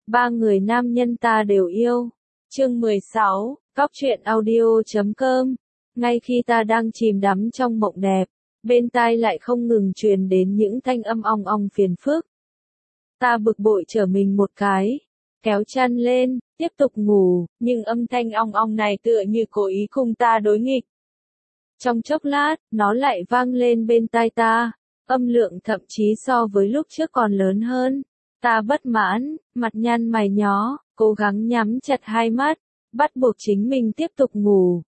Ba người nam nhân ta đều yêu. Chương 16, Cóc truyện audio.com. Ngay khi ta đang chìm đắm trong mộng đẹp, bên tai lại không ngừng truyền đến những thanh âm ong ong phiền phức. Ta bực bội trở mình một cái, kéo chăn lên, tiếp tục ngủ, nhưng âm thanh ong ong này tựa như cố ý cùng ta đối nghịch. Trong chốc lát, nó lại vang lên bên tai ta, âm lượng thậm chí so với lúc trước còn lớn hơn. Ta bất mãn, mặt nhăn mày nhó, cố gắng nhắm chặt hai mắt, bắt buộc chính mình tiếp tục ngủ.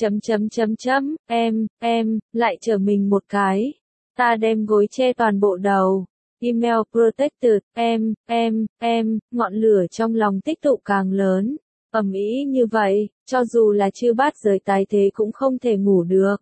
Lại trở mình một cái. Ta đem gối che toàn bộ đầu. Email protected, ngọn lửa trong lòng tích tụ càng lớn. Ầm ĩ như vậy, cho dù là chư bát giới tái thế cũng không thể ngủ được.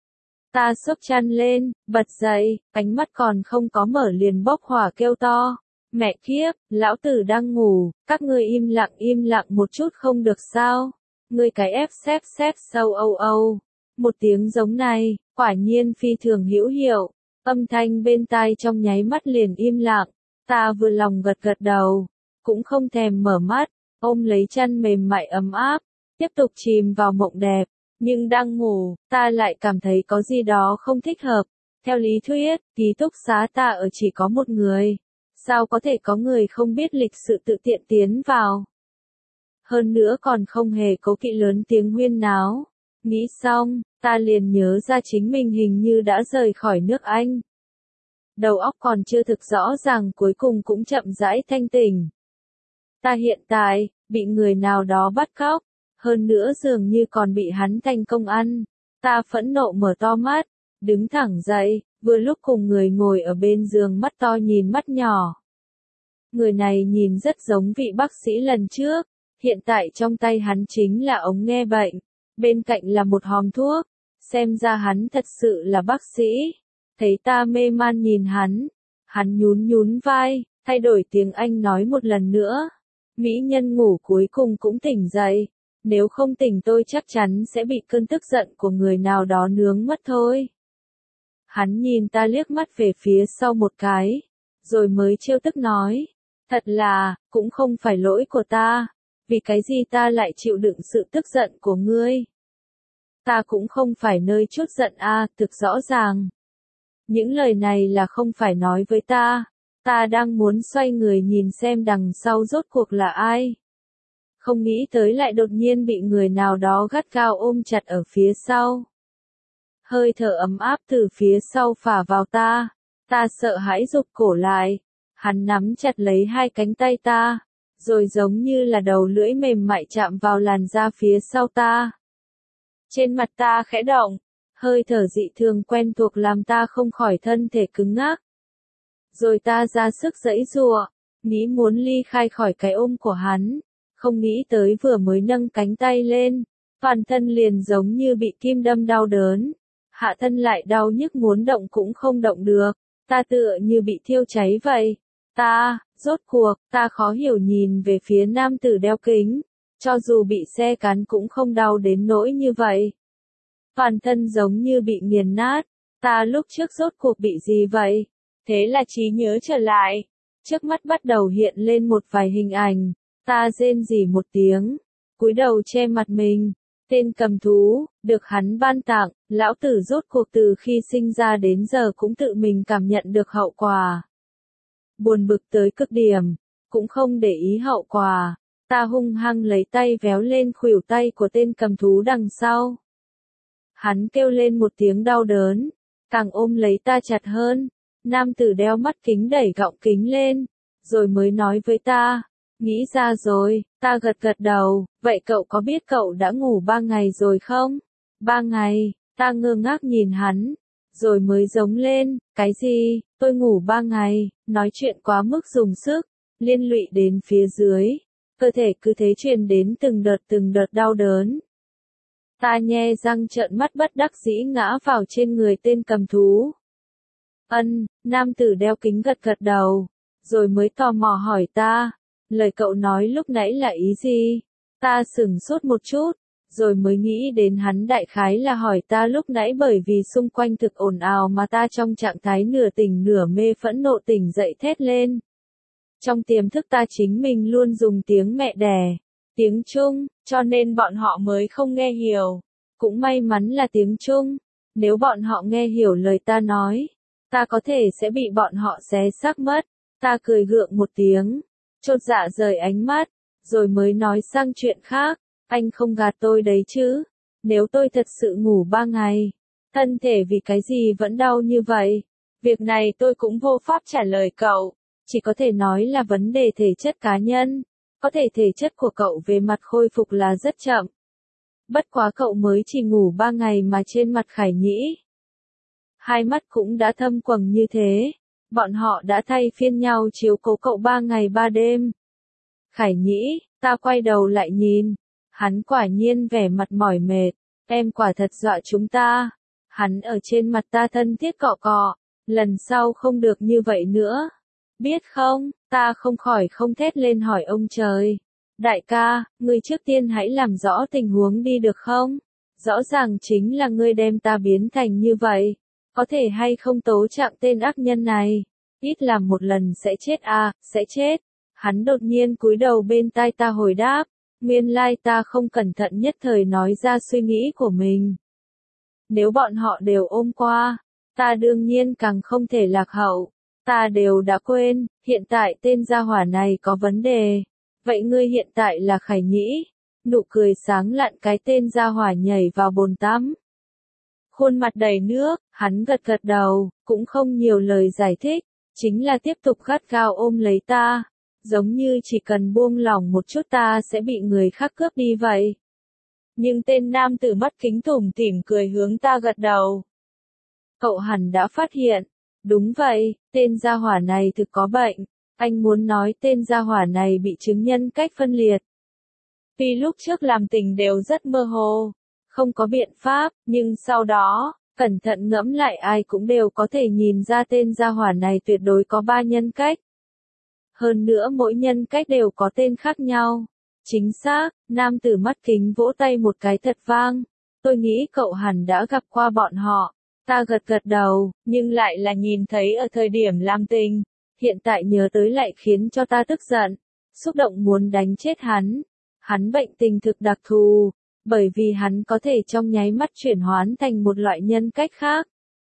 Ta xốc chăn lên, bật dậy, ánh mắt còn không có mở liền bốc hỏa kêu to. Mẹ kiếp, lão tử đang ngủ, các ngươi im lặng một chút không được sao? Ngươi cái xếp sâu âu. Một tiếng giống này, quả nhiên phi thường hữu hiệu. Âm thanh bên tai trong nháy mắt liền im lặng. Ta vừa lòng gật đầu, cũng không thèm mở mắt, ôm lấy chăn mềm mại ấm áp, tiếp tục chìm vào mộng đẹp. Nhưng đang ngủ, ta lại cảm thấy có gì đó không thích hợp. Theo lý thuyết, ký túc xá ta ở chỉ có một người. Sao có thể có người không biết lịch sự tự tiện tiến vào? Hơn nữa còn không hề cố kỵ lớn tiếng huyên náo. Nghĩ xong, ta liền nhớ ra chính mình hình như đã rời khỏi nước Anh. Đầu óc còn chưa thực rõ ràng cuối cùng cũng chậm rãi thanh tỉnh. Ta hiện tại, bị người nào đó bắt cóc, hơn nữa dường như còn bị hắn thành công ăn. Ta phẫn nộ mở to mắt, đứng thẳng dậy, vừa lúc cùng người ngồi ở bên giường mắt to nhìn mắt nhỏ. Người này nhìn rất giống vị bác sĩ lần trước, hiện tại trong tay hắn chính là ống nghe bệnh, bên cạnh là một hòm thuốc, xem ra hắn thật sự là bác sĩ. Thấy ta mê man nhìn hắn nhún vai, thay đổi tiếng Anh nói một lần nữa. Mỹ nhân ngủ cuối cùng cũng tỉnh dậy, nếu không tỉnh tôi chắc chắn sẽ bị cơn tức giận của người nào đó nướng mất thôi. Hắn nhìn ta liếc mắt về phía sau một cái, rồi mới trêu tức nói, thật là, cũng không phải lỗi của ta, vì cái gì ta lại chịu đựng sự tức giận của ngươi. Ta cũng không phải nơi chút giận thực rõ ràng. Những lời này là không phải nói với ta đang muốn xoay người nhìn xem đằng sau rốt cuộc là ai. Không nghĩ tới lại đột nhiên bị người nào đó gắt gao ôm chặt ở phía sau. Hơi thở ấm áp từ phía sau phả vào ta sợ hãi rụt cổ lại. Hắn nắm chặt lấy hai cánh tay ta, rồi giống như là đầu lưỡi mềm mại chạm vào làn da phía sau ta. Trên mặt ta khẽ động, hơi thở dị thường quen thuộc làm ta không khỏi thân thể cứng ngắc. Rồi ta ra sức giãy giụa, nghĩ muốn ly khai khỏi cái ôm của hắn, không nghĩ tới vừa mới nâng cánh tay lên, toàn thân liền giống như bị kim đâm đau đớn, hạ thân lại đau nhức muốn động cũng không động được, ta tựa như bị thiêu cháy vậy. Rốt cuộc, ta khó hiểu nhìn về phía nam tử đeo kính, cho dù bị xe cán cũng không đau đến nỗi như vậy. Toàn thân giống như bị nghiền nát, ta lúc trước rốt cuộc bị gì vậy? Thế là trí nhớ trở lại, trước mắt bắt đầu hiện lên một vài hình ảnh, ta rên rỉ một tiếng, cúi đầu che mặt mình. Tên cầm thú, được hắn ban tặng, lão tử rốt cuộc từ khi sinh ra đến giờ cũng tự mình cảm nhận được hậu quả. Buồn bực tới cực điểm, cũng không để ý hậu quả, ta hung hăng lấy tay véo lên khuỷu tay của tên cầm thú đằng sau. Hắn kêu lên một tiếng đau đớn, càng ôm lấy ta chặt hơn. Nam tử đeo mắt kính đẩy gọng kính lên, rồi mới nói với ta, nghĩ ra rồi. Ta gật đầu, vậy cậu có biết cậu đã ngủ 3 ngày rồi không? 3 ngày, ta ngơ ngác nhìn hắn, rồi mới giống lên, cái gì, tôi ngủ 3 ngày, nói chuyện quá mức dùng sức, liên lụy đến phía dưới, cơ thể cứ thế truyền đến từng đợt đau đớn. Ta nhe răng trợn mắt bất đắc dĩ ngã vào trên người tên cầm thú. Nam tử đeo kính gật đầu, rồi mới tò mò hỏi ta, lời cậu nói lúc nãy là ý gì? Ta sửng sốt một chút, rồi mới nghĩ đến hắn đại khái là hỏi ta lúc nãy bởi vì xung quanh thực ồn ào mà ta trong trạng thái nửa tỉnh nửa mê phẫn nộ tỉnh dậy thét lên. Trong tiềm thức ta chính mình luôn dùng tiếng mẹ đẻ, tiếng Trung, cho nên bọn họ mới không nghe hiểu. Cũng may mắn là tiếng Trung, nếu bọn họ nghe hiểu lời ta nói, ta có thể sẽ bị bọn họ xé xác mất. Ta cười gượng một tiếng, chột dạ rời ánh mắt, rồi mới nói sang chuyện khác. Anh không gạt tôi đấy chứ? Nếu tôi thật sự ngủ 3 ngày, thân thể vì cái gì vẫn đau như vậy? Việc này tôi cũng vô pháp trả lời cậu, chỉ có thể nói là vấn đề thể chất cá nhân. Có thể thể chất của cậu về mặt khôi phục là rất chậm. Bất quá cậu mới chỉ ngủ 3 ngày mà trên mặt Khải Nhĩ, hai mắt cũng đã thâm quầng như thế. Bọn họ đã thay phiên nhau chiếu cố cậu 3 ngày 3 đêm. Khải Nhĩ, ta quay đầu lại nhìn. Hắn quả nhiên vẻ mặt mỏi mệt. Em quả thật dọa chúng ta. Hắn ở trên mặt ta thân thiết cọ cọ. Lần sau không được như vậy nữa. Biết không, ta không khỏi không thét lên hỏi ông trời. Đại ca, ngươi trước tiên hãy làm rõ tình huống đi được không? Rõ ràng chính là ngươi đem ta biến thành như vậy. Có thể hay không tố trạng tên ác nhân này? Ít làm một lần sẽ chết à, sẽ chết. Hắn đột nhiên cúi đầu bên tai ta hồi đáp. Nguyên lai ta không cẩn thận nhất thời nói ra suy nghĩ của mình. Nếu bọn họ đều ôm qua, ta đương nhiên càng không thể lạc hậu. Ta đều đã quên, hiện tại tên gia hỏa này có vấn đề. Vậy ngươi hiện tại là Khải Nhĩ. Nụ cười sáng lạn cái tên gia hỏa nhảy vào bồn tắm. Khuôn mặt đầy nước, hắn gật gật đầu, cũng không nhiều lời giải thích, chính là tiếp tục gắt gao ôm lấy ta, giống như chỉ cần buông lỏng một chút ta sẽ bị người khác cướp đi vậy. Nhưng tên nam tử mắt kính tủm tỉm cười hướng ta gật đầu. Cậu hẳn đã phát hiện, đúng vậy, tên gia hỏa này thực có bệnh, anh muốn nói tên gia hỏa này bị chứng nhân cách phân liệt. Vì lúc trước làm tình đều rất mơ hồ. Không có biện pháp, nhưng sau đó, cẩn thận ngẫm lại ai cũng đều có thể nhìn ra tên gia hỏa này tuyệt đối có 3 nhân cách. Hơn nữa mỗi nhân cách đều có tên khác nhau. Chính xác, nam tử mắt kính vỗ tay một cái thật vang. Tôi nghĩ cậu hẳn đã gặp qua bọn họ. Ta gật gật đầu, nhưng lại là nhìn thấy ở thời điểm làm tình. Hiện tại nhớ tới lại khiến cho ta tức giận. Xúc động muốn đánh chết hắn. Hắn bệnh tình thực đặc thù. Bởi vì hắn có thể trong nháy mắt chuyển hóa thành một loại nhân cách khác.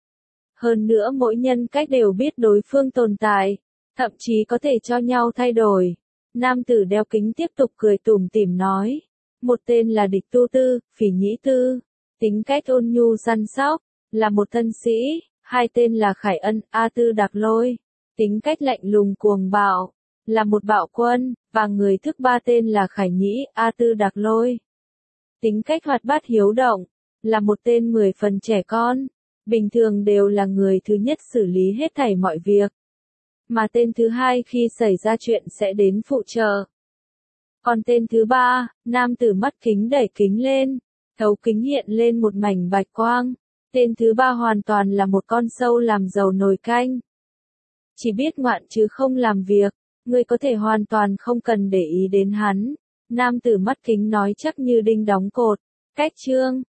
Hơn nữa mỗi nhân cách đều biết đối phương tồn tại, thậm chí có thể cho nhau thay đổi. Nam tử đeo kính tiếp tục cười tủm tỉm nói. Một tên là Địch Tu Tư, Phỉ Nhĩ Tư, tính cách ôn nhu săn sóc, là một thân sĩ. Hai tên là Khải Ân, A Tư Đạc Lôi, tính cách lạnh lùng cuồng bạo, là một bạo quân, và người thứ 3 tên là Khải Nhĩ, A Tư Đạc Lôi. Tính cách hoạt bát hiếu động, là một tên 10 phần trẻ con, bình thường đều là người thứ nhất xử lý hết thảy mọi việc. Mà tên thứ 2 khi xảy ra chuyện sẽ đến phụ trợ. Còn tên thứ 3, nam tử mắt kính đẩy kính lên, thấu kính hiện lên một mảnh bạch quang. Tên thứ 3 hoàn toàn là một con sâu làm dầu nồi canh. Chỉ biết ngoạn chứ không làm việc, người có thể hoàn toàn không cần để ý đến hắn. Nam tử mắt kính nói chắc như đinh đóng cột. Cách chương